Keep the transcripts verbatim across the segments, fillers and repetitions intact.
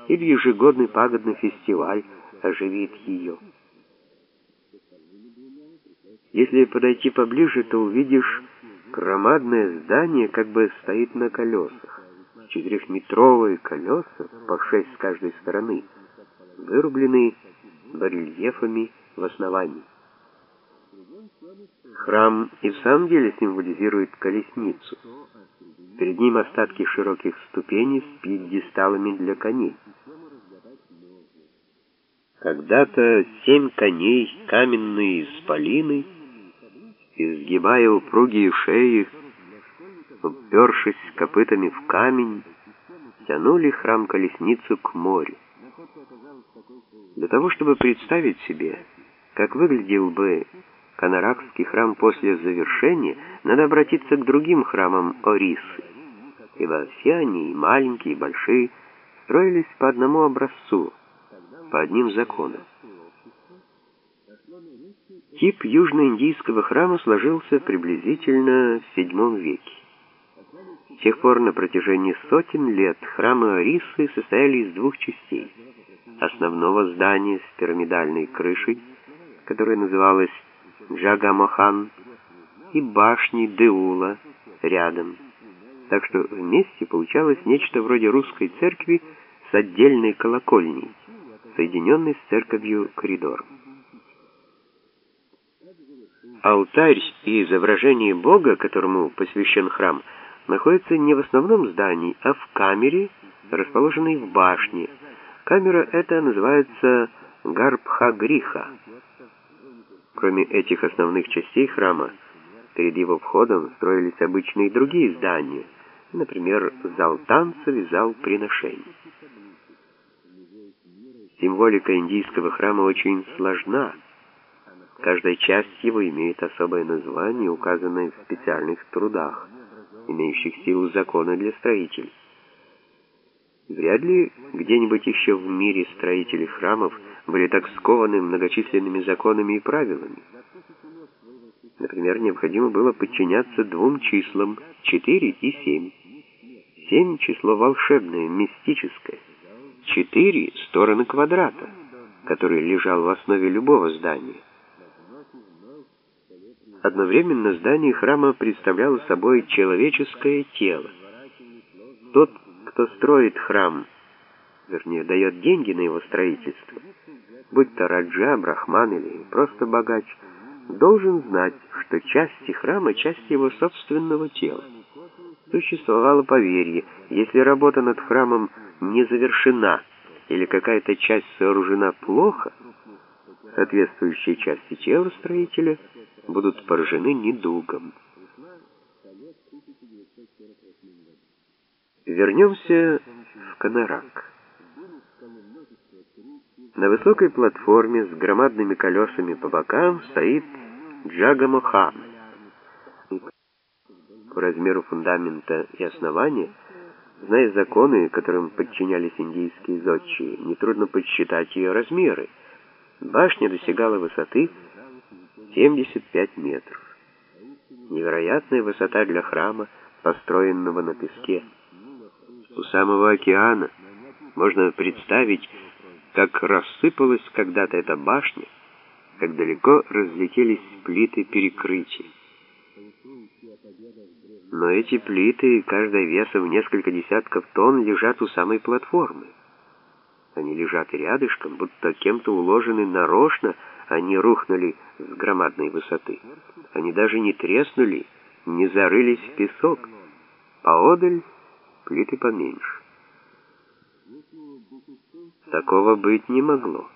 или ежегодный пагодный фестиваль оживит ее. Если подойти поближе, то увидишь, громадное здание как бы стоит на колесах. Четырехметровые колеса, по шесть с каждой стороны, вырублены барельефами в основании. Храм и в самом деле символизирует колесницу. Перед ним остатки широких ступеней с пьедесталами для коней. Когда-то семь коней, каменные исполины, изгибая упругие шеи, упершись копытами в камень, тянули храм-колесницу к морю. Для того, чтобы представить себе, как выглядел бы Канаракский храм после завершения, надо обратиться к другим храмам Орисы, ибо все они, и маленькие, и большие, строились по одному образцу, по одним законам. Тип южноиндийского храма сложился приблизительно в седьмом веке. С тех пор на протяжении сотен лет храмы Орисы состояли из двух частей: основного здания с пирамидальной крышей, которая называлась Джагамохан, и башни Деула рядом. Так что вместе получалось нечто вроде русской церкви с отдельной колокольней, соединенной с церковью коридором. Алтарь и изображение Бога, которому посвящен храм, находятся не в основном здании, а в камере, расположенной в башне. Камера эта называется Гарбхагриха. Кроме этих основных частей храма, перед его входом строились обычные другие здания, например, зал танцев и зал приношений. Символика индийского храма очень сложна. Каждая часть его имеет особое название, указанное в специальных трудах, имеющих силу закона для строителей. Вряд ли где-нибудь еще в мире строители храмов были так скованы многочисленными законами и правилами. Например, необходимо было подчиняться двум числам — четыре и семь. семь — число волшебное, мистическое. четыре — стороны квадрата, который лежал в основе любого здания. Одновременно здание храма представляло собой человеческое тело. Тот, кто строит храм, вернее, дает деньги на его строительство, будь то раджа, брахман или просто богач, должен знать, что части храма — часть его собственного тела. Существовало поверье: если работа над храмом не завершена или какая-то часть сооружена плохо, соответствующие части тела строителя будут поражены недугом. Вернемся в Канарак. На высокой платформе с громадными колесами по бокам стоит Джагамохан. По размеру фундамента и основания, зная законы, которым подчинялись индийские зодчие, нетрудно подсчитать ее размеры. Башня достигала высоты семьдесят пять метров. Невероятная высота для храма, построенного на песке. У самого океана можно представить, как рассыпалась когда-то эта башня, как далеко разлетелись плиты перекрытия. Но эти плиты, каждая весом в несколько десятков тонн, лежат у самой платформы. Они лежат рядышком, будто кем-то уложены нарочно, они рухнули с громадной высоты. Они даже не треснули, не зарылись в песок. Поодаль плиты поменьше. Такого быть не могло.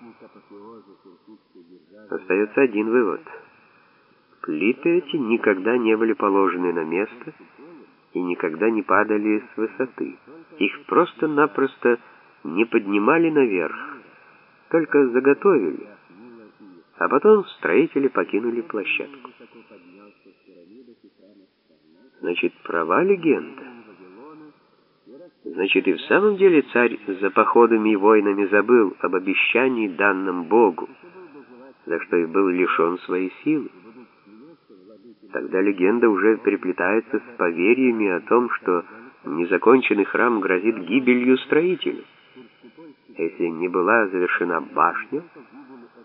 Остается один вывод. Плиты эти никогда не были положены на место и никогда не падали с высоты. Их просто-напросто не поднимали наверх, только заготовили, а потом строители покинули площадку. Значит, права легенда. Значит, и в самом деле царь за походами и войнами забыл об обещании, данном Богу, за что и был лишен своей силы. Тогда легенда уже переплетается с поверьями о том, что незаконченный храм грозит гибелью строителю. А если не была завершена башня,